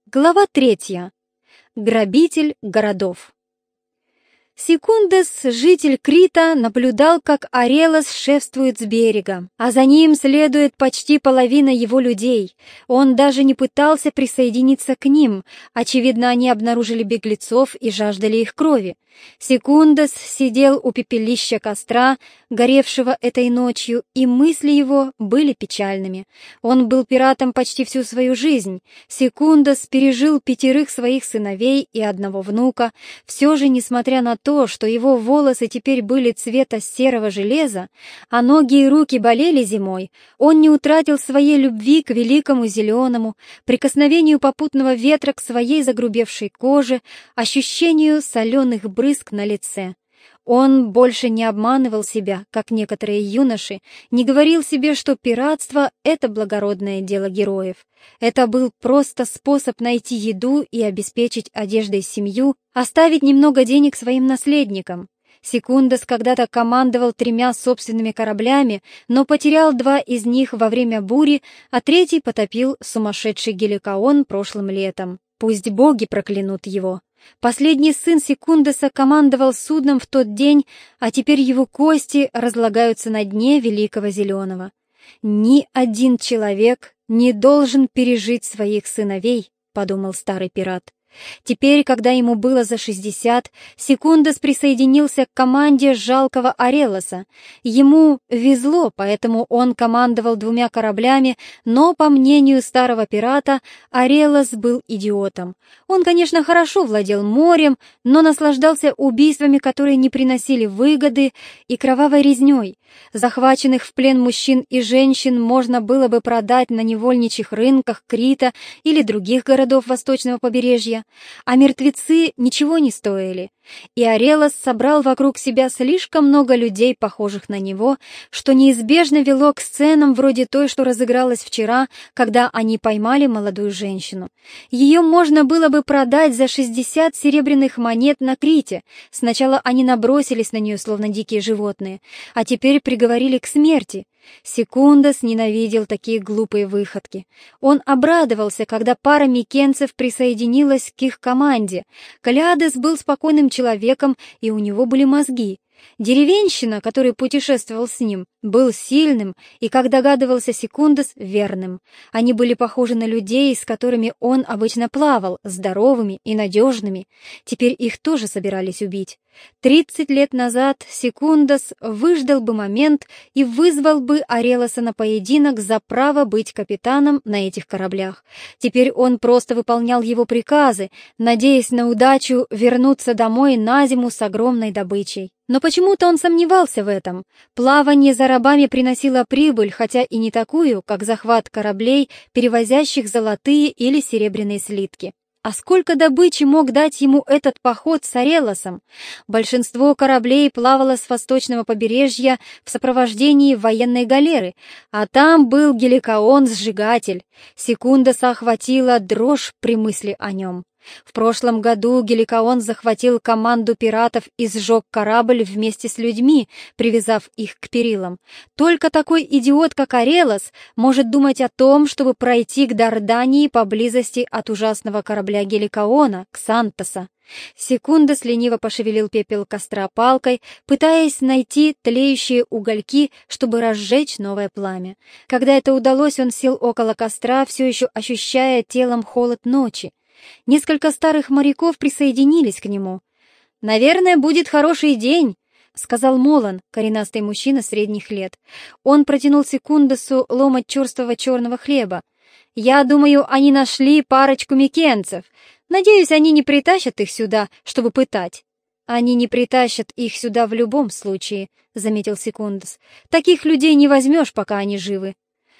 Глава 3. Грабитель городов. Секундес, житель Крита, наблюдал, как Орелос шефствует с берега, а за ним следует почти половина его людей. Он даже не пытался присоединиться к ним. Очевидно, они обнаружили беглецов и жаждали их крови. Секундес сидел у пепелища костра, горевшего этой ночью, и мысли его были печальными. Он был пиратом почти всю свою жизнь. Секундес пережил 5 своих сыновей и 1 внука. Все же, несмотря на то, что его волосы теперь были цвета серого железа, а ноги и руки болели зимой, он не утратил своей любви к великому зеленому, прикосновению попутного ветра к своей загрубевшей коже, ощущению соленых брызг на лице. Он больше не обманывал себя, как некоторые юноши, не говорил себе, что пиратство — это благородное дело героев. Это был просто способ найти еду и обеспечить одеждой семью, оставить немного денег своим наследникам. Секундес когда-то командовал 3 собственными кораблями, но потерял 2 из них во время бури, а 3 потопил сумасшедший Геликоон прошлым летом. Пусть боги проклянут его. Последний сын Секундеса командовал судном в тот день, а теперь его кости разлагаются на дне Великого Зеленого. «Ни один человек не должен пережить своих сыновей», — подумал старый пират. Теперь, когда ему было за 60, Секундес присоединился к команде жалкого Орелоса. Ему везло, поэтому он командовал 2 кораблями, но, по мнению старого пирата, Орелос был идиотом. Он, конечно, хорошо владел морем, но наслаждался убийствами, которые не приносили выгоды, и кровавой резней. Захваченных в плен мужчин и женщин можно было бы продать на невольничьих рынках Крита или других городов восточного побережья, а мертвецы ничего не стоили. И Орелос собрал вокруг себя слишком много людей, похожих на него, что неизбежно вело к сценам вроде той, что разыгралась вчера, когда они поймали молодую женщину. Ее можно было бы продать за 60 серебряных монет на Крите. Сначала они набросились на нее, словно дикие животные, а теперь приговорили к смерти. Секундес ненавидел такие глупые выходки. Он обрадовался, когда пара микенцев присоединилась к их команде. Калиадес был спокойным человеком, и у него были мозги. Деревенщина, который путешествовал с ним, был сильным и, как догадывался Секундес, верным. Они были похожи на людей, с которыми он обычно плавал, здоровыми и надежными. Теперь их тоже собирались убить. 30 лет назад Секундес выждал бы момент и вызвал бы Орелоса на поединок за право быть капитаном на этих кораблях. Теперь он просто выполнял его приказы, надеясь на удачу вернуться домой на зиму с огромной добычей. Но почему-то он сомневался в этом. Плавание за рабами приносило прибыль, хотя и не такую, как захват кораблей, перевозящих золотые или серебряные слитки. А сколько добычи мог дать ему этот поход с Орелосом? Большинство кораблей плавало с восточного побережья в сопровождении военной галеры, а там был Геликоон-сжигатель. Секундеса охватила дрожь при мысли о нем. В прошлом году Геликоон захватил команду пиратов и сжег корабль вместе с людьми, привязав их к перилам. Только такой идиот, как Орелос, может думать о том, чтобы пройти к Дардании поблизости от ужасного корабля Геликоона, Ксантоса. Секундес лениво пошевелил пепел костра палкой, пытаясь найти тлеющие угольки, чтобы разжечь новое пламя. Когда это удалось, он сел около костра, все еще ощущая телом холод ночи. Несколько старых моряков присоединились к нему. «Наверное, будет хороший день», — сказал Молан, коренастый мужчина средних лет. Он протянул Секундесу ломоть черствого черного хлеба. «Я думаю, они нашли парочку микенцев. Надеюсь, они не притащат их сюда, чтобы пытать». «Они не притащат их сюда в любом случае», — заметил Секундес. «Таких людей не возьмешь, пока они живы».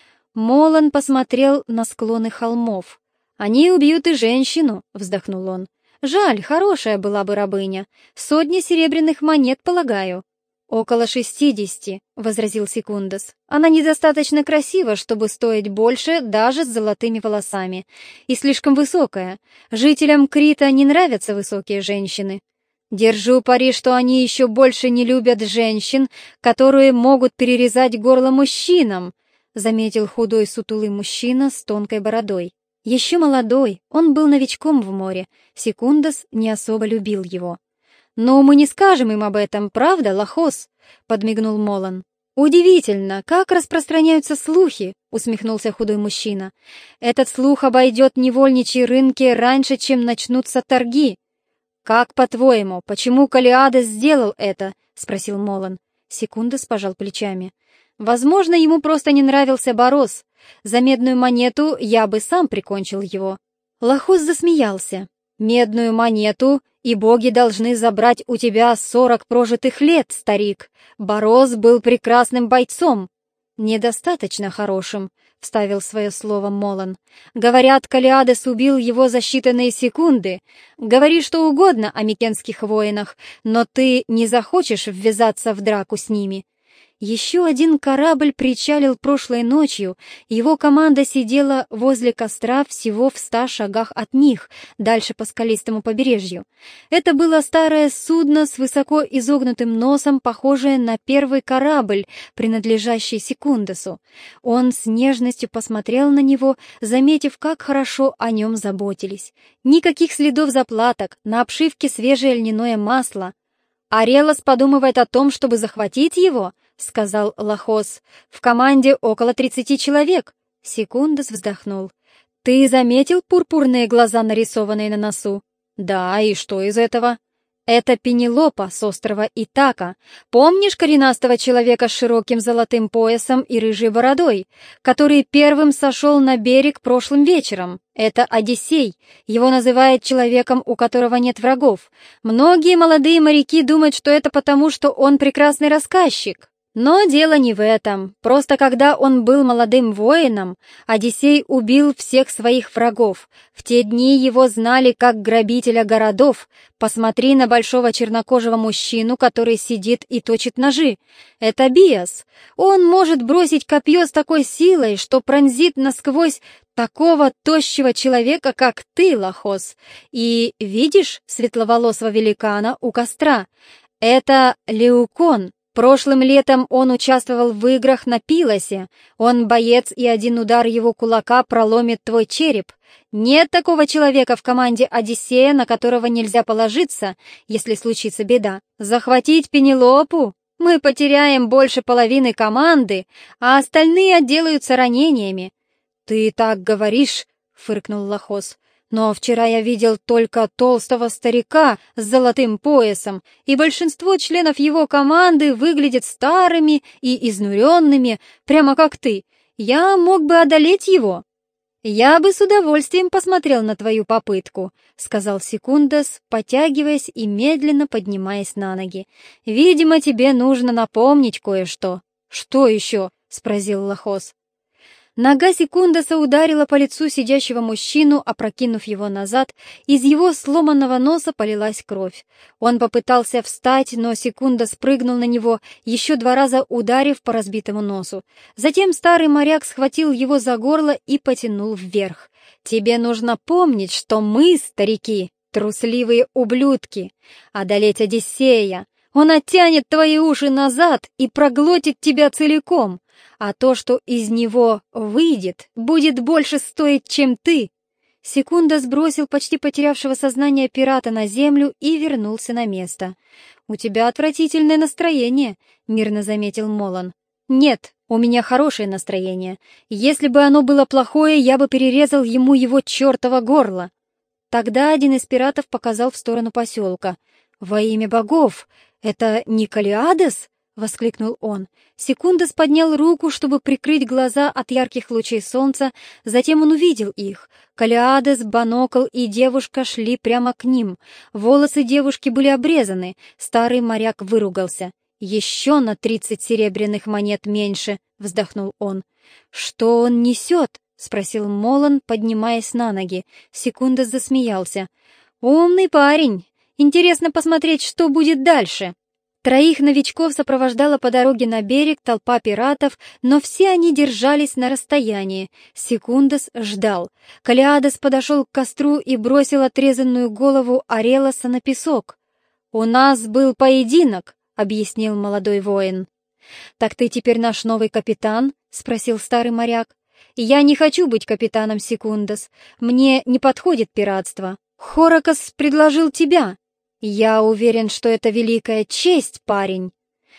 Молан посмотрел на склоны холмов. «Они убьют и женщину», — вздохнул он. «Жаль, хорошая была бы рабыня. 100 серебряных монет, полагаю». «Около 60», — возразил Секундес. «Она недостаточно красива, чтобы стоить больше даже с золотыми волосами. И слишком высокая. Жителям Крита не нравятся высокие женщины. Держу пари, что они еще больше не любят женщин, которые могут перерезать горло мужчинам», — заметил худой сутулый мужчина с тонкой бородой. Еще молодой, он был новичком в море, Секундас не особо любил его. «Но мы не скажем им об этом, правда, Лохос?» — подмигнул Молан. «Удивительно, как распространяются слухи», — усмехнулся худой мужчина. «Этот слух обойдет невольничьи рынки раньше, чем начнутся торги». «Как, по-твоему, почему Калиадес сделал это?» — спросил Молан. Секундас пожал плечами. «Возможно, ему просто не нравился Борос. За медную монету я бы сам прикончил его». Лохос засмеялся. «Медную монету, и боги должны забрать у тебя 40 прожитых лет, старик. Борос был прекрасным бойцом». «Недостаточно хорошим», — вставил свое слово Молан. «Говорят, Калиадес убил его за считанные секунды. Говори что угодно о микенских воинах, но ты не захочешь ввязаться в драку с ними». Еще один корабль причалил прошлой ночью, его команда сидела возле костра всего в 100 шагах от них, дальше по скалистому побережью. Это было старое судно с высоко изогнутым носом, похожее на первый корабль, принадлежащий Секундасу. Он с нежностью посмотрел на него, заметив, как хорошо о нем заботились. Никаких следов заплаток, на обшивке свежее льняное масло. «Арелос подумывает о том, чтобы захватить его?» — сказал Лохос. «В команде около 30 человек». Секундас вздохнул. «Ты заметил пурпурные глаза, нарисованные на носу?» «Да, и что из этого?» «Это Пенелопа с острова Итака. Помнишь коренастого человека с широким золотым поясом и рыжей бородой, который первым сошел на берег прошлым вечером? Это Одиссей. Его называют человеком, у которого нет врагов. Многие молодые моряки думают, что это потому, что он прекрасный рассказчик. Но дело не в этом. Просто когда он был молодым воином, Одиссей убил всех своих врагов. В те дни его знали как грабителя городов. Посмотри на большого чернокожего мужчину, который сидит и точит ножи. Это Биас. Он может бросить копье с такой силой, что пронзит насквозь такого тощего человека, как ты, Лохос. И видишь светловолосого великана у костра? Это Леукон. Прошлым летом он участвовал в играх на Пилосе. Он боец, и один удар его кулака проломит твой череп. Нет такого человека в команде Одиссея, на которого нельзя положиться, если случится беда. Захватить Пенелопу? Мы потеряем больше половины команды, а остальные отделаются ранениями. «Ты так говоришь», — фыркнул Лохос. «Но вчера я видел только толстого старика с золотым поясом, и большинство членов его команды выглядят старыми и изнуренными, прямо как ты. Я мог бы одолеть его». «Я бы с удовольствием посмотрел на твою попытку», — сказал Секундас, потягиваясь и медленно поднимаясь на ноги. «Видимо, тебе нужно напомнить кое-что». «Что еще?» — спросил Лохос. Нога Секундаса ударила по лицу сидящего мужчину, опрокинув его назад, из его сломанного носа полилась кровь. Он попытался встать, но Секундас прыгнул на него, еще 2 раза ударив по разбитому носу. Затем старый моряк схватил его за горло и потянул вверх. «Тебе нужно помнить, что мы, старики, трусливые ублюдки. Одолеть Одиссея. Он оттянет твои уши назад и проглотит тебя целиком. А то, что из него выйдет, будет больше стоить, чем ты». Секунда сбросил почти потерявшего сознание пирата на землю и вернулся на место. «У тебя отвратительное настроение», — мирно заметил Молан. «Нет, у меня хорошее настроение. Если бы оно было плохое, я бы перерезал ему его чертово горло». Тогда один из пиратов показал в сторону поселка. «Во имя богов! Это не Калиадес?» — воскликнул он. Секундас поднял руку, чтобы прикрыть глаза от ярких лучей солнца, затем он увидел их. Калиадес, Банокл и девушка шли прямо к ним. Волосы девушки были обрезаны. Старый моряк выругался. «Еще на 30 серебряных монет меньше», — вздохнул он. «Что он несет?» — спросил Молан, поднимаясь на ноги. Секундас засмеялся. «Умный парень. Интересно посмотреть, что будет дальше». Троих новичков сопровождала по дороге на берег толпа пиратов, но все они держались на расстоянии. Секундас ждал. Калиадес подошел к костру и бросил отрезанную голову Арелоса на песок. «У нас был поединок», — объяснил молодой воин. «Так ты теперь наш новый капитан?» — спросил старый моряк. Я не хочу быть капитаном Секундос. Мне не подходит пиратство. Хоракос предложил тебя. Я уверен, что это великая честь, парень».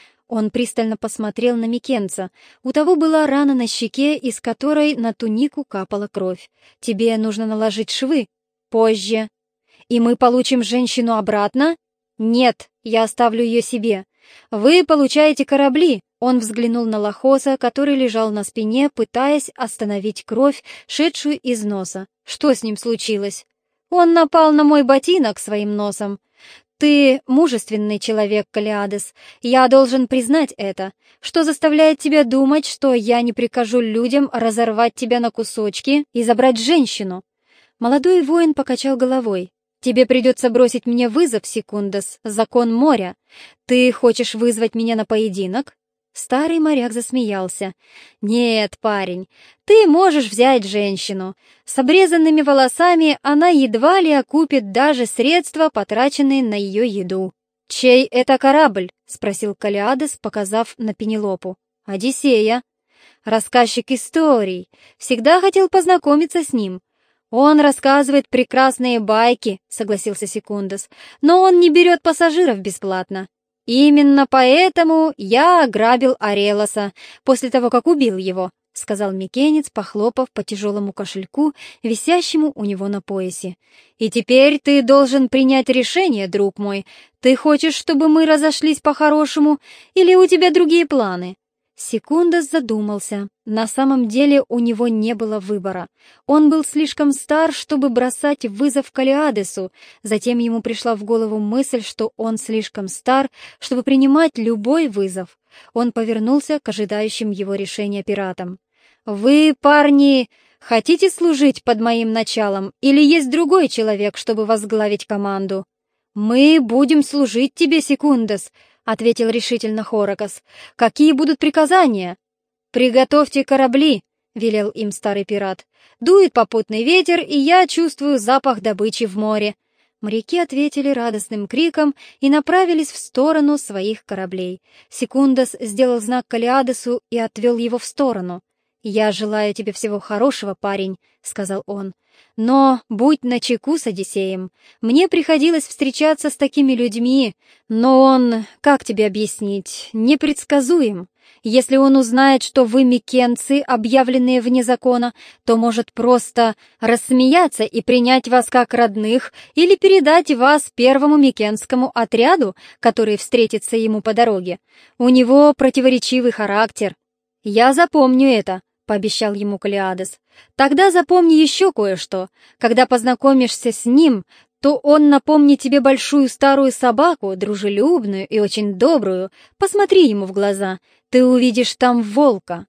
Он пристально посмотрел на Микенца. У того была рана на щеке, из которой на тунику капала кровь. «Тебе нужно наложить швы. Позже». «И мы получим женщину обратно?» «Нет, я оставлю ее себе. Вы получаете корабли». Он взглянул на Лохоса, который лежал на спине, пытаясь остановить кровь, шедшую из носа. «Что с ним случилось?» «Он напал на мой ботинок своим носом». «Ты мужественный человек, Калиадес. Я должен признать это. Что заставляет тебя думать, что я не прикажу людям разорвать тебя на кусочки и забрать женщину?» Молодой воин покачал головой. «Тебе придется бросить мне вызов, Секундос, закон моря. Ты хочешь вызвать меня на поединок?» Старый моряк засмеялся. «Нет, парень, ты можешь взять женщину. С обрезанными волосами она едва ли окупит даже средства, потраченные на ее еду». «Чей это корабль?» — спросил Калиадес, показав на Пенелопу. «Одиссея. Рассказчик историй. Всегда хотел познакомиться с ним». «Он рассказывает прекрасные байки», — согласился Секундос, «но он не берет пассажиров бесплатно». «Именно поэтому я ограбил Орелоса после того, как убил его», — сказал Микенец, похлопав по тяжелому кошельку, висящему у него на поясе. «И теперь ты должен принять решение, друг мой. Ты хочешь, чтобы мы разошлись по-хорошему, или у тебя другие планы?» Секундос задумался. На самом деле у него не было выбора. Он был слишком стар, чтобы бросать вызов Калиадесу. Затем ему пришла в голову мысль, что он слишком стар, чтобы принимать любой вызов. Он повернулся к ожидающим его решения пиратам. «Вы, парни, хотите служить под моим началом, или есть другой человек, чтобы возглавить команду?» «Мы будем служить тебе, Секундос», — ответил решительно Хоракос. «Какие будут приказания?» «Приготовьте корабли», — велел им старый пират. «Дует попутный ветер, и я чувствую запах добычи в море». Моряки ответили радостным криком и направились в сторону своих кораблей. Секундос сделал знак Калиадесу и отвел его в сторону. «Я желаю тебе всего хорошего, парень», — сказал он. «Но будь начеку с Одиссеем. Мне приходилось встречаться с такими людьми, но он, как тебе объяснить, непредсказуем. Если он узнает, что вы микенцы, объявленные вне закона, то может просто рассмеяться и принять вас как родных или передать вас первому микенскому отряду, который встретится ему по дороге. У него противоречивый характер». «Я запомню это», — пообещал ему Калиадес. «Тогда запомни еще кое-что. Когда познакомишься с ним, то он напомнит тебе большую старую собаку, дружелюбную и очень добрую. Посмотри ему в глаза, ты увидишь там волка».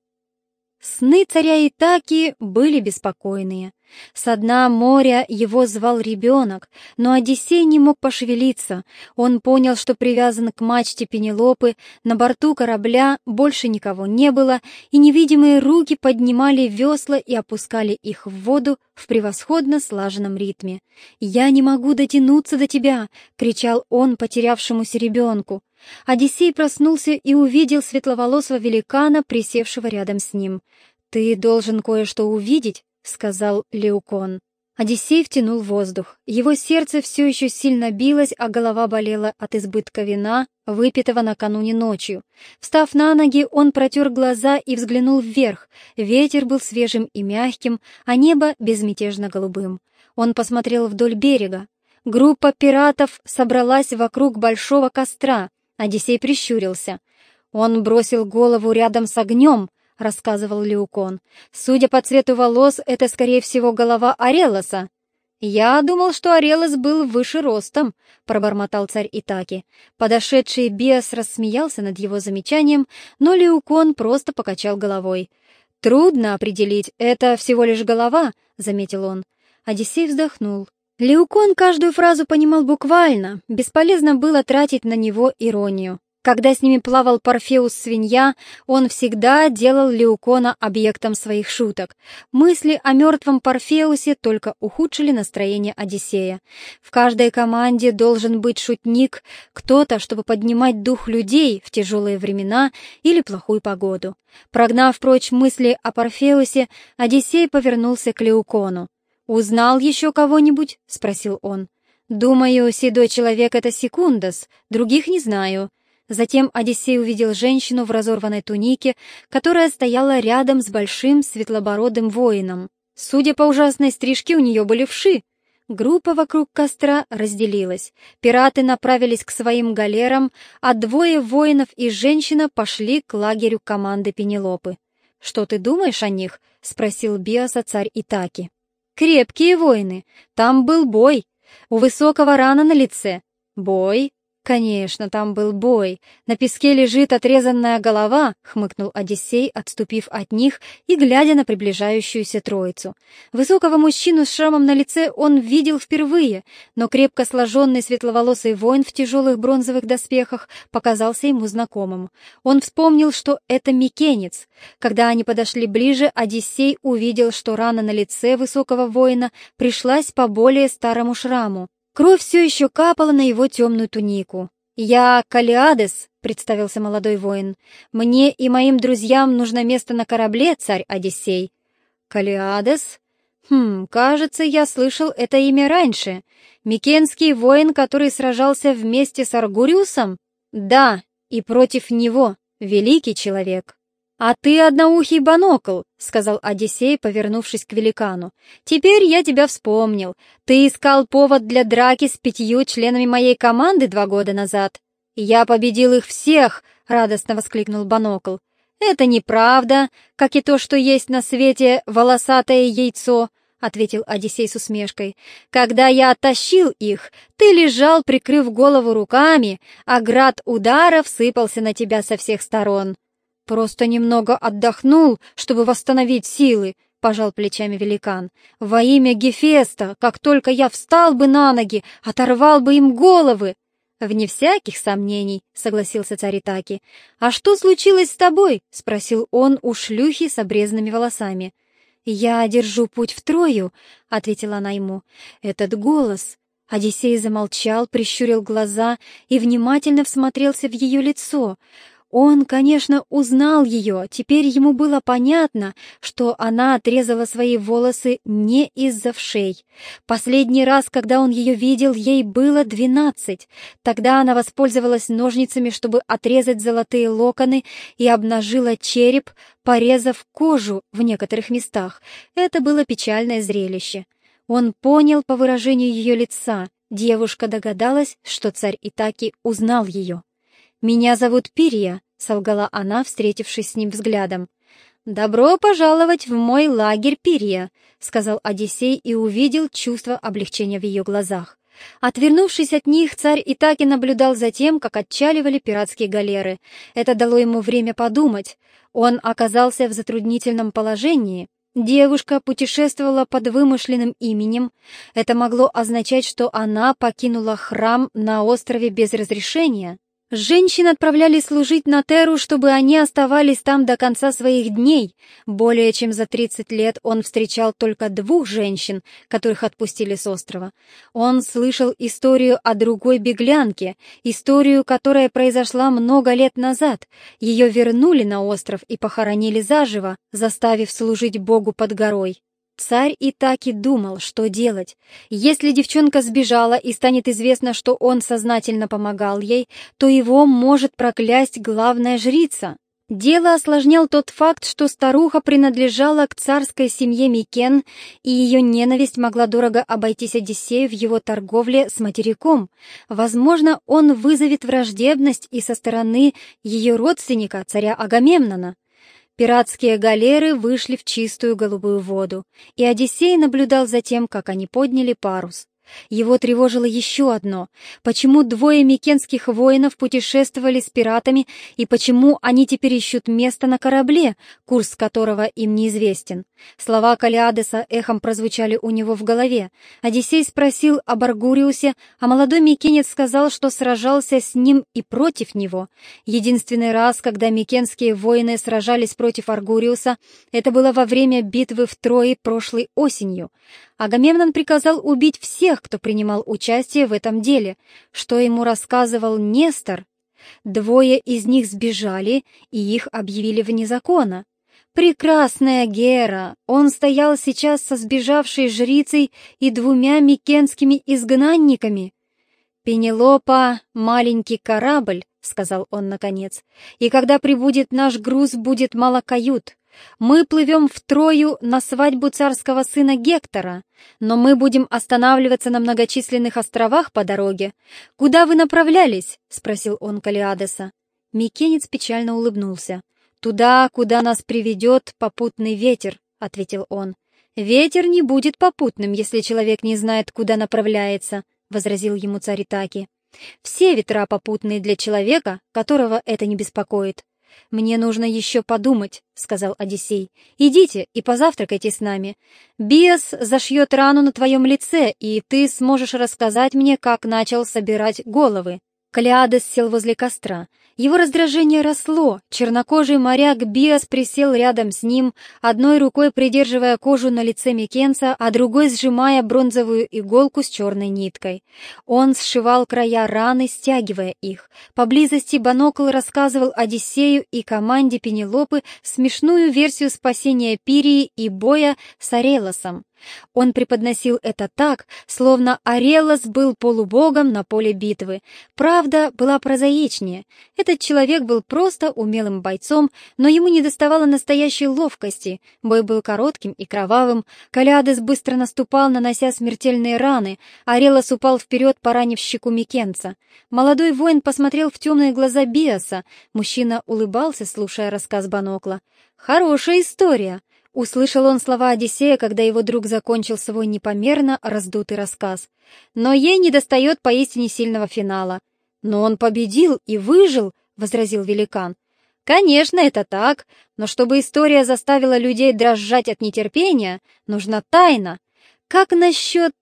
Сны царя Итаки были беспокойные. Со дна моря его звал ребенок, но Одиссей не мог пошевелиться. Он понял, что привязан к мачте Пенелопы, на борту корабля больше никого не было, и невидимые руки поднимали весла и опускали их в воду в превосходно слаженном ритме. «Я не могу дотянуться до тебя!» — кричал он потерявшемуся ребенку. Одиссей проснулся и увидел светловолосого великана, присевшего рядом с ним. «Ты должен кое-что увидеть», — сказал Леукон. Одиссей втянул воздух. Его сердце все еще сильно билось, а голова болела от избытка вина, выпитого накануне ночью. Встав на ноги, он протер глаза и взглянул вверх. Ветер был свежим и мягким, а небо безмятежно голубым. Он посмотрел вдоль берега. Группа пиратов собралась вокруг большого костра. Одиссей прищурился. «Он бросил голову рядом с огнем», — рассказывал Леукон. «Судя по цвету волос, это, скорее всего, голова Орелоса». «Я думал, что Орелос был выше ростом», — пробормотал царь Итаки. Подошедший Биас рассмеялся над его замечанием, но Леукон просто покачал головой. «Трудно определить, это всего лишь голова», — заметил он. Одиссей вздохнул. Леукон каждую фразу понимал буквально, бесполезно было тратить на него иронию. Когда с ними плавал Парфеус-свинья, он всегда делал Леукона объектом своих шуток. Мысли о мертвом Парфеусе только ухудшили настроение Одиссея. В каждой команде должен быть шутник, кто-то, чтобы поднимать дух людей в тяжелые времена или плохую погоду. Прогнав прочь мысли о Парфеусе, Одиссей повернулся к Леукону. «Узнал еще кого-нибудь?» — спросил он. «Думаю, седой человек — это Секундас, других не знаю». Затем Одиссей увидел женщину в разорванной тунике, которая стояла рядом с большим светлобородым воином. Судя по ужасной стрижке, у нее были вши. Группа вокруг костра разделилась. Пираты направились к своим галерам, а двое воинов и женщина пошли к лагерю команды Пенелопы. «Что ты думаешь о них?» — спросил Биоса царь Итаки. «Крепкие воины. Там был бой. У высокого рана на лице. Бой? Конечно, там был бой. На песке лежит отрезанная голова», — хмыкнул Одиссей, отступив от них и глядя на приближающуюся троицу. Высокого мужчину с шрамом на лице он видел впервые, но крепко сложенный светловолосый воин в тяжелых бронзовых доспехах показался ему знакомым. Он вспомнил, что это микенец. Когда они подошли ближе, Одиссей увидел, что рана на лице высокого воина пришлась по более старому шраму. Кровь все еще капала на его темную тунику. «Я Калиадес», — представился молодой воин. «Мне и моим друзьям нужно место на корабле, царь Одиссей». «Калиадес? Кажется, я слышал это имя раньше. Микенский воин, который сражался вместе с Аргуриусом?» «Да, и против него, великий человек». «А ты одноухий Банокл», — сказал Одиссей, повернувшись к великану. «Теперь я тебя вспомнил. Ты искал повод для драки с 5 членами моей команды 2 года назад». «Я победил их всех», — радостно воскликнул Банокл. «Это неправда, как и то, что есть на свете волосатое яйцо», — ответил Одиссей с усмешкой. «Когда я оттащил их, ты лежал, прикрыв голову руками, а град ударов сыпался на тебя со всех сторон». «Просто немного отдохнул, чтобы восстановить силы», — пожал плечами великан. «Во имя Гефеста, как только я встал бы на ноги, оторвал бы им головы». «Вне всяких сомнений», — согласился царь Итаки. «А что случилось с тобой?» — спросил он у шлюхи с обрезанными волосами. «Я держу путь в Трою», — ответила она ему. «Этот голос...» Одиссей замолчал, прищурил глаза и внимательно всмотрелся в ее лицо. Он, конечно, узнал ее, теперь ему было понятно, что она отрезала свои волосы не из-за вшей. Последний раз, когда он ее видел, ей было 12. Тогда она воспользовалась ножницами, чтобы отрезать золотые локоны, и обнажила череп, порезав кожу в некоторых местах. Это было печальное зрелище. Он понял по выражению ее лица. Девушка догадалась, что царь Итаки узнал ее. «Меня зовут Пирия», — солгала она, встретившись с ним взглядом. «Добро пожаловать в мой лагерь, Пирия», — сказал Одиссей и увидел чувство облегчения в ее глазах. Отвернувшись от них, царь Итаки наблюдал за тем, как отчаливали пиратские галеры. Это дало ему время подумать. Он оказался в затруднительном положении. Девушка путешествовала под вымышленным именем. Это могло означать, что она покинула храм на острове без разрешения. Женщин отправляли служить на Терру, чтобы они оставались там до конца своих дней. Более чем за 30 лет он встречал только 2 женщин, которых отпустили с острова. Он слышал историю о другой беглянке, историю, которая произошла много лет назад. Ее вернули на остров и похоронили заживо, заставив служить Богу под горой. Царь Итаки думал, что делать. Если девчонка сбежала и станет известно, что он сознательно помогал ей, то его может проклясть главная жрица. Дело осложнял тот факт, что старуха принадлежала к царской семье Микен, и ее ненависть могла дорого обойтись Одиссею в его торговле с материком. Возможно, он вызовет враждебность и со стороны ее родственника, царя Агамемнона. Пиратские галеры вышли в чистую голубую воду, и Одиссей наблюдал за тем, как они подняли парус. Его тревожило еще одно. Почему двое микенских воинов путешествовали с пиратами, и почему они теперь ищут место на корабле, курс которого им неизвестен? Слова Калиадеса эхом прозвучали у него в голове. Одиссей спросил об Аргуриусе, а молодой микенец сказал, что сражался с ним и против него. Единственный раз, когда микенские воины сражались против Аргуриуса, это было во время битвы в Трое прошлой осенью. Агамемнон приказал убить всех, кто принимал участие в этом деле. Что ему рассказывал Нестор? Двое из них сбежали, и их объявили вне закона. Прекрасная Гера! Он стоял сейчас со сбежавшей жрицей и двумя микенскими изгнанниками. «Пенелопа — маленький корабль», — сказал он наконец, «и когда прибудет наш груз, будет мало кают. Мы плывем в Трою на свадьбу царского сына Гектора, но мы будем останавливаться на многочисленных островах по дороге. Куда вы направлялись?» — спросил он Калиадеса. Микенец печально улыбнулся. «Туда, куда нас приведет попутный ветер», — ответил он. «Ветер не будет попутным, если человек не знает, куда направляется», — возразил ему царь Итаки. «Все ветра попутные для человека, которого это не беспокоит». «Мне нужно еще подумать», — сказал Одиссей. «Идите и позавтракайте с нами. Биас зашьет рану на твоем лице, и ты сможешь рассказать мне, как начал собирать головы». Калиадес сел возле костра. Его раздражение росло. Чернокожий моряк Биас присел рядом с ним, одной рукой придерживая кожу на лице микенца, а другой сжимая бронзовую иголку с черной ниткой. Он сшивал края раны, стягивая их. Поблизости Банокл рассказывал Одиссею и команде Пенелопы смешную версию спасения Пирии и боя с Арелосом. Он преподносил это так, словно Арелос был полубогом на поле битвы. Правда была прозаичнее. Этот человек был просто умелым бойцом, но ему недоставало настоящей ловкости. Бой был коротким и кровавым. Калиадес быстро наступал, нанося смертельные раны. Арелос упал вперед, поранив щеку микенца. Молодой воин посмотрел в темные глаза Биаса. Мужчина улыбался, слушая рассказ Банокла. «Хорошая история!» Услышал он слова Одиссея, когда его друг закончил свой непомерно раздутый рассказ. «Но ей недостает поистине сильного финала». «Но он победил и выжил», — возразил великан. «Конечно, это так, но чтобы история заставила людей дрожать от нетерпения, нужна тайна. Как насчет,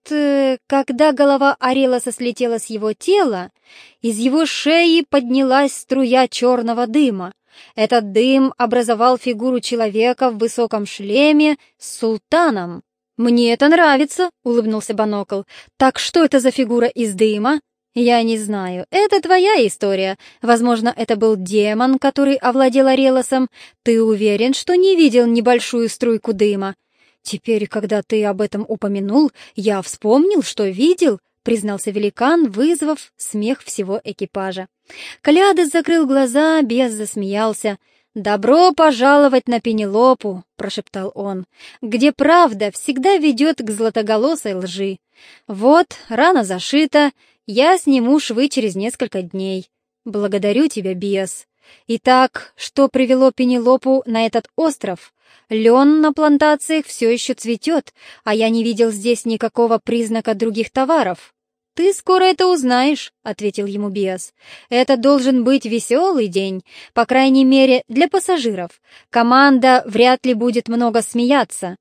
когда голова Арелоса слетела с его тела, из его шеи поднялась струя черного дыма. Этот дым образовал фигуру человека в высоком шлеме с султаном». «Мне это нравится», — улыбнулся Банокл. «Так что это за фигура из дыма?» «Я не знаю. Это твоя история. Возможно, это был демон, который овладел Арелосом. Ты уверен, что не видел небольшую струйку дыма?» «Теперь, когда ты об этом упомянул, я вспомнил, что видел», — признался великан, вызвав смех всего экипажа. Калиадес закрыл глаза, Биас засмеялся. «Добро пожаловать на Пенелопу», — прошептал он, «где правда всегда ведет к златоголосой лжи. Вот, рана зашита, я сниму швы через несколько дней. Благодарю тебя, Биас. Итак, что привело Пенелопу на этот остров? Лен на плантациях все еще цветет, а я не видел здесь никакого признака других товаров». «Ты скоро это узнаешь», — ответил ему Биас. «Это должен быть веселый день, по крайней мере, для пассажиров. Команда вряд ли будет много смеяться».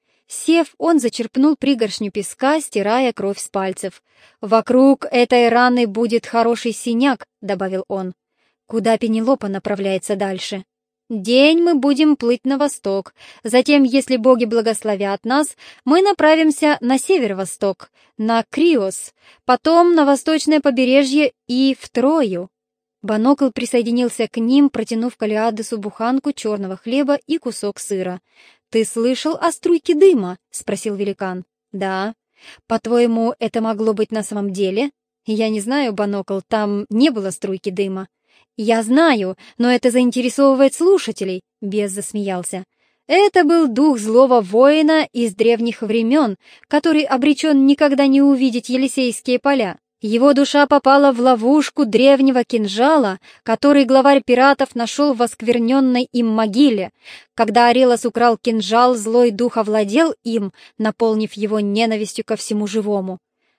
Сев, он зачерпнул пригоршню песка, стирая кровь с пальцев. «Вокруг этой раны будет хороший синяк», — добавил он. «Куда Пенелопа направляется дальше?» «День мы будем плыть на восток. Затем, если боги благословят нас, мы направимся на северо-восток, на Криос, потом на восточное побережье и в Трою». Банокл присоединился к ним, протянув Калиадесу буханку черного хлеба и кусок сыра. «Ты слышал о струйке дыма?» — спросил великан. «Да. По-твоему, это могло быть на самом деле?» «Я не знаю, Банокл, там не было струйки дыма». «Я знаю, но это заинтересовывает слушателей», — Бес засмеялся. «Это был дух злого воина из древних времен, который обречен никогда не увидеть Елисейские поля. Его душа попала в ловушку древнего кинжала, который главарь пиратов нашел в оскверненной им могиле. Когда Арелос украл кинжал, злой дух овладел им, наполнив его ненавистью ко всему живому».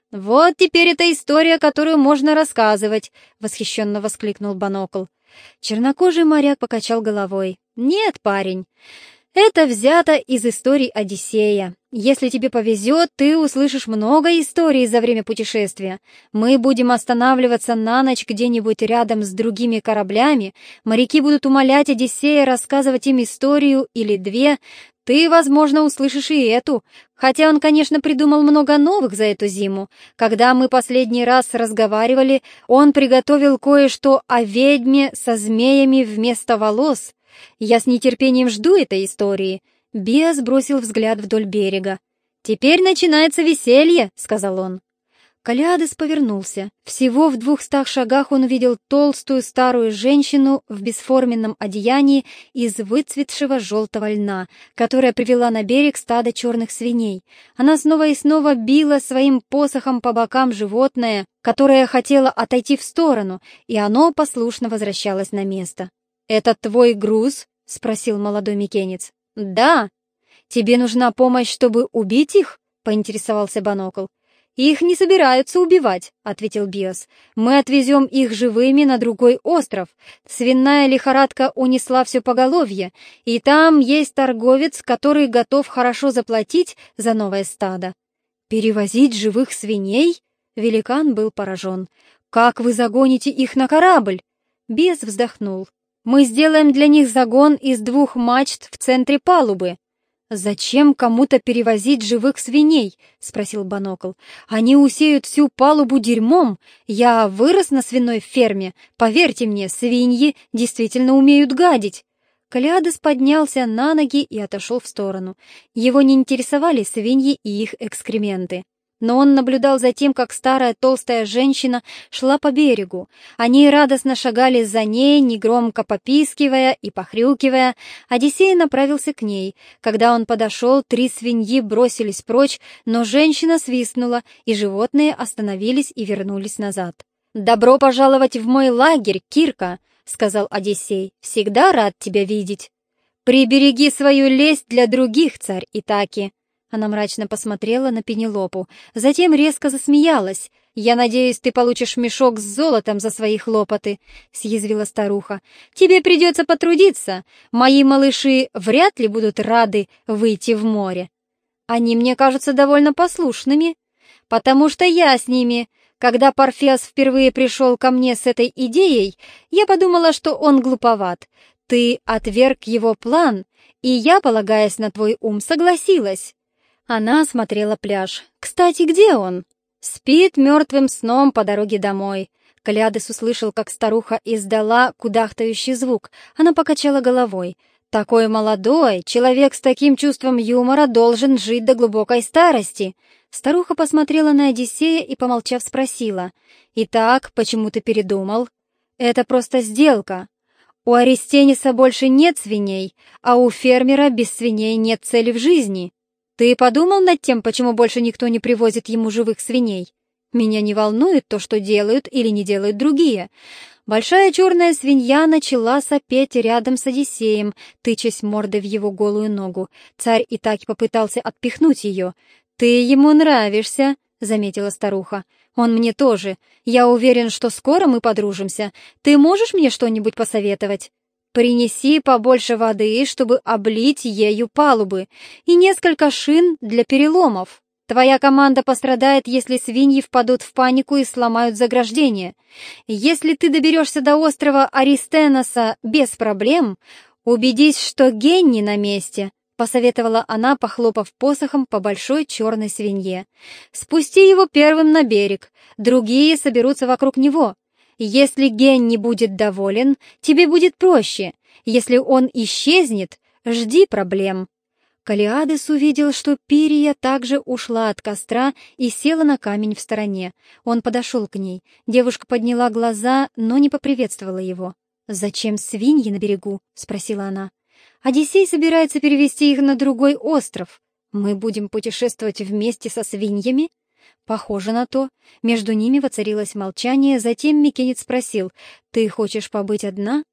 «Вот теперь эта история, которую можно рассказывать!» — восхищенно воскликнул Банокл. Чернокожий моряк покачал головой. «Нет, парень, это взято из историй Одиссея. Если тебе повезет, ты услышишь много историй за время путешествия. Мы будем останавливаться на ночь где-нибудь рядом с другими кораблями, моряки будут умолять Одиссея рассказывать им историю или две. Ты, возможно, услышишь и эту, хотя он, конечно, придумал много новых за эту зиму. Когда мы последний раз разговаривали, он приготовил кое-что о ведьме со змеями вместо волос. Я с нетерпением жду этой истории». Биас бросил взгляд вдоль берега. «Теперь начинается веселье», — сказал он. Калиадес повернулся. Всего в 200 шагах он увидел толстую старую женщину в бесформенном одеянии из выцветшего желтого льна, которая привела на берег стадо черных свиней. Она снова и снова била своим посохом по бокам животное, которое хотело отойти в сторону, и оно послушно возвращалось на место. «Это твой груз?» — спросил молодой микенец. «Да». «Тебе нужна помощь, чтобы убить их?» — поинтересовался Банокл. «Их не собираются убивать», — ответил Биос. «Мы отвезем их живыми на другой остров. Свиная лихорадка унесла все поголовье, и там есть торговец, который готов хорошо заплатить за новое стадо». «Перевозить живых свиней?» Великан был поражен. «Как вы загоните их на корабль?» Биос вздохнул. «Мы сделаем для них загон из 2 мачт в центре палубы». «Зачем кому-то перевозить живых свиней?» — спросил Банокл. «Они усеют всю палубу дерьмом. Я вырос на свиной ферме. Поверьте мне, свиньи действительно умеют гадить». Калиадес поднялся на ноги и отошел в сторону. Его не интересовали свиньи и их экскременты. Но он наблюдал за тем, как старая толстая женщина шла по берегу. Они радостно шагали за ней, негромко попискивая и похрюкивая. Одиссей направился к ней. Когда он подошел, 3 свиньи бросились прочь, но женщина свистнула, и животные остановились и вернулись назад. «Добро пожаловать в мой лагерь, Кирка», — сказал Одиссей. «Всегда рад тебя видеть». «Прибереги свою лесть для других, царь Итаки». Она мрачно посмотрела на Пенелопу, затем резко засмеялась. «Я надеюсь, ты получишь мешок с золотом за свои хлопоты», — съязвила старуха. «Тебе придется потрудиться. Мои малыши вряд ли будут рады выйти в море. Они мне кажутся довольно послушными, потому что я с ними. Когда Парфес впервые пришел ко мне с этой идеей, я подумала, что он глуповат. Ты отверг его план, и я, полагаясь на твой ум, согласилась». Она осмотрела пляж. «Кстати, где он?» «Спит мертвым сном по дороге домой». Калиадес услышал, как старуха издала кудахтающий звук. Она покачала головой. «Такой молодой, человек с таким чувством юмора должен жить до глубокой старости». Старуха посмотрела на Одиссея и, помолчав, спросила. «Итак, почему ты передумал?» «Это просто сделка. У Аристениса больше нет свиней, а у фермера без свиней нет цели в жизни. Ты подумал над тем, почему больше никто не привозит ему живых свиней? Меня не волнует то, что делают или не делают другие». Большая черная свинья начала сопеть рядом с Одиссеем, тычась мордой в его голую ногу. Царь Итаки попытался отпихнуть ее. «Ты ему нравишься», — заметила старуха. «Он мне тоже. Я уверен, что скоро мы подружимся. Ты можешь мне что-нибудь посоветовать?» «Принеси побольше воды, чтобы облить ею палубы, и несколько шин для переломов. Твоя команда пострадает, если свиньи впадут в панику и сломают заграждение. Если ты доберешься до острова Аристеноса без проблем, убедись, что Генни на месте», — посоветовала она, похлопав посохом по большой черной свинье. «Спусти его первым на берег, другие соберутся вокруг него. Если Генни будет доволен, тебе будет проще. Если он исчезнет, жди проблем». Калиадес увидел, что Пирия также ушла от костра и села на камень в стороне. Он подошел к ней. Девушка подняла глаза, но не поприветствовала его. «Зачем свиньи на берегу?» — спросила она. «Одиссей собирается перевести их на другой остров. Мы будем путешествовать вместе со свиньями?» «Похоже на то». Между ними воцарилось молчание, затем микенец спросил: «Ты хочешь побыть одна?»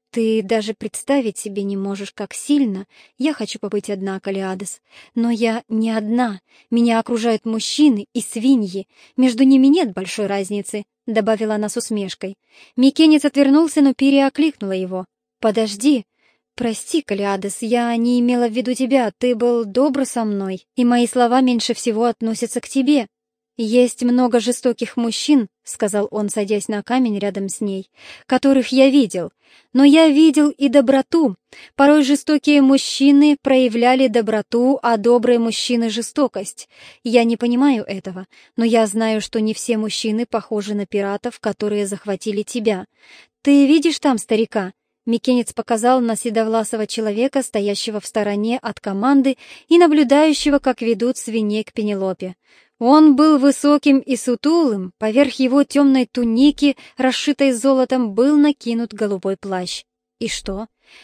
Ты даже представить себе не можешь, как сильно я хочу побыть одна, Калиадес. Но я не одна. Меня окружают мужчины и свиньи. Между ними нет большой разницы», — добавила она с усмешкой. Микенец отвернулся, но Пирия окликнула его. «Подожди. Прости, Калиадес, я не имела в виду тебя. Ты был добр со мной, и мои слова меньше всего относятся к тебе». «Есть много жестоких мужчин», — сказал он, садясь на камень рядом с ней, «которых я видел. Но я видел и доброту. Порой жестокие мужчины проявляли доброту, а добрые мужчины — жестокость. Я не понимаю этого, но я знаю, что не все мужчины похожи на пиратов, которые захватили тебя. Ты видишь там старика?» Микенец показал на седовласого человека, стоящего в стороне от команды и наблюдающего, как ведут свиней к Пенелопе. Он был высоким и сутулым, поверх его темной туники, расшитой золотом, был накинут голубой плащ. И что?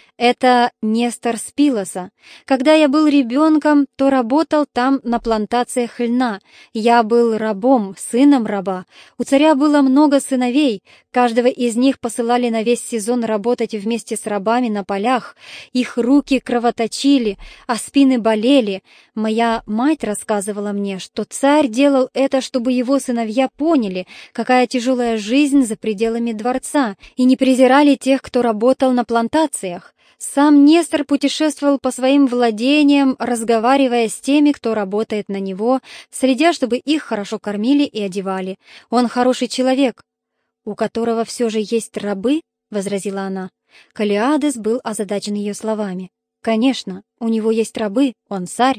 Это Нестор с Пилоса. Когда я был ребенком, то работал там на плантациях льна. Я был рабом, сыном раба. У царя было много сыновей. Каждого из них посылали на весь сезон работать вместе с рабами на полях. Их руки кровоточили, а спины болели. Моя мать рассказывала мне, что царь делал это, чтобы его сыновья поняли, какая тяжелая жизнь за пределами дворца, и не презирали тех, кто работал на плантациях. Сам Нестор путешествовал по своим владениям, разговаривая с теми, кто работает на него, следя, чтобы их хорошо кормили и одевали. Он хороший человек. «У которого все же есть рабы?» — возразила она. Калиадес был озадачен ее словами. «Конечно, у него есть рабы, он царь».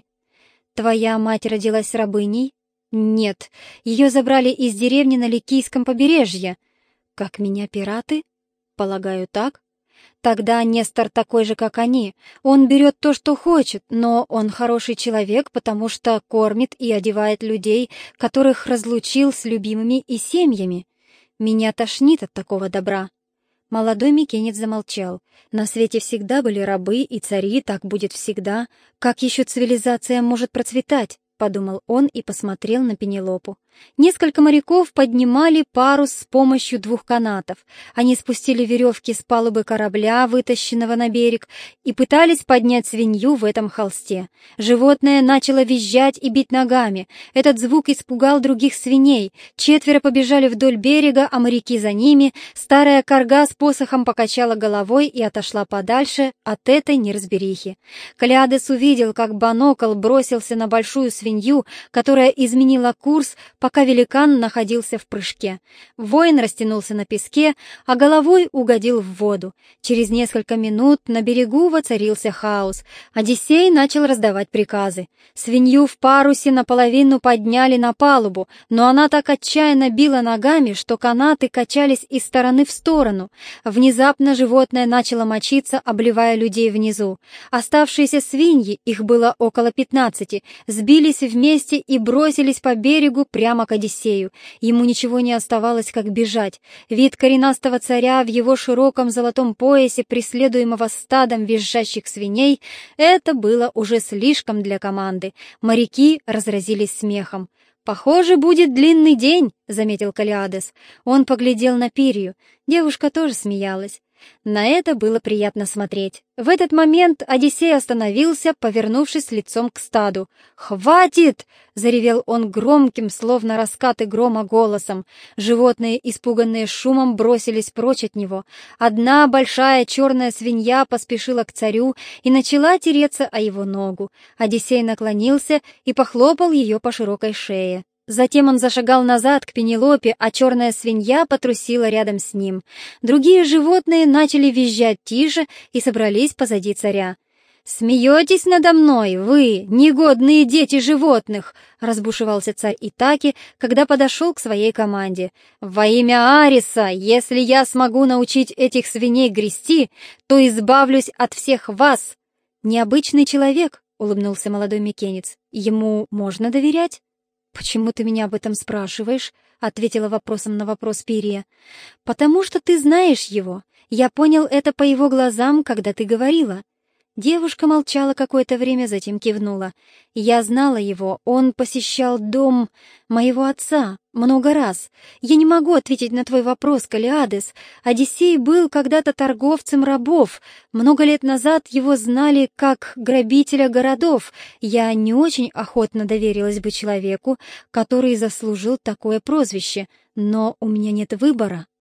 «Твоя мать родилась рабыней?» «Нет, ее забрали из деревни на Ликийском побережье». «Как меня пираты?» «Полагаю, так». Тогда Нестор такой же, как они. Он берет то, что хочет, но он хороший человек, потому что кормит и одевает людей, которых разлучил с любимыми и семьями. Меня тошнит от такого добра». Молодой Микенец замолчал. На свете всегда были рабы и цари, так будет всегда. Как еще цивилизация может процветать? — подумал он и посмотрел на Пенелопу. Несколько моряков поднимали парус с помощью 2 канатов. Они спустили веревки с палубы корабля, вытащенного на берег, и пытались поднять свинью в этом холсте. Животное начало визжать и бить ногами. Этот звук испугал других свиней. 4 побежали вдоль берега, а моряки за ними. Старая корга с посохом покачала головой и отошла подальше от этой неразберихи. Калиадес увидел, как Банокл бросился на большую свинью, которая изменила курс, пока великан находился в прыжке. Воин растянулся на песке, а головой угодил в воду. Через несколько минут на берегу воцарился хаос. Одиссей начал раздавать приказы. Свинью в парусе наполовину подняли на палубу, но она так отчаянно била ногами, что канаты качались из стороны в сторону. Внезапно животное начало мочиться, обливая людей внизу. Оставшиеся свиньи, их было около 15, сбились вместе и бросились по берегу прямо к Одиссею. Ему ничего не оставалось, как бежать. Вид коренастого царя в его широком золотом поясе, преследуемого стадом визжащих свиней, это было уже слишком для команды. Моряки разразились смехом. «Похоже, будет длинный день», — заметил Калиадес. Он поглядел на Пирию. Девушка тоже смеялась. На это было приятно смотреть. В этот момент Одиссей остановился, повернувшись лицом к стаду. «Хватит!» — заревел он громким, словно раскаты грома, голосом. Животные, испуганные шумом, бросились прочь от него. Одна большая черная свинья поспешила к царю и начала тереться о его ногу. Одиссей наклонился и похлопал ее по широкой шее. Затем он зашагал назад к Пенелопе, а черная свинья потрусила рядом с ним. Другие животные начали визжать тише и собрались позади царя. «Смеетесь надо мной, вы, негодные дети животных!» — разбушевался царь Итаки, когда подошел к своей команде. «Во имя Ариса, если я смогу научить этих свиней грести, то избавлюсь от всех вас!» «Необычный человек», — улыбнулся молодой Микенец. «Ему можно доверять?» «Почему ты меня об этом спрашиваешь?» — ответила вопросом на вопрос Пирия. «Потому что ты знаешь его. Я понял это по его глазам, когда ты говорила». Девушка молчала какое-то время, затем кивнула. «Я знала его, он посещал дом моего отца много раз. Я не могу ответить на твой вопрос, Калиадес. Одиссей был когда-то торговцем рабов. Много лет назад его знали как грабителя городов. Я не очень охотно доверилась бы человеку, который заслужил такое прозвище, но у меня нет выбора».